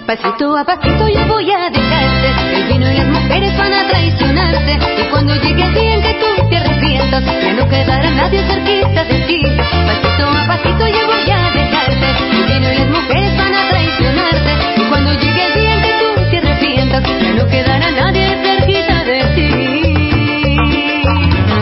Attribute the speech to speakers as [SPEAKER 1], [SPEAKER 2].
[SPEAKER 1] Pasito a pasito yo voy a dejarte. El vino y las mujeres van a traicionarte. Y cuando llegue el día en que tú te arrepientas, ya no quedará nadie cerquita de ti. Pasito a pasito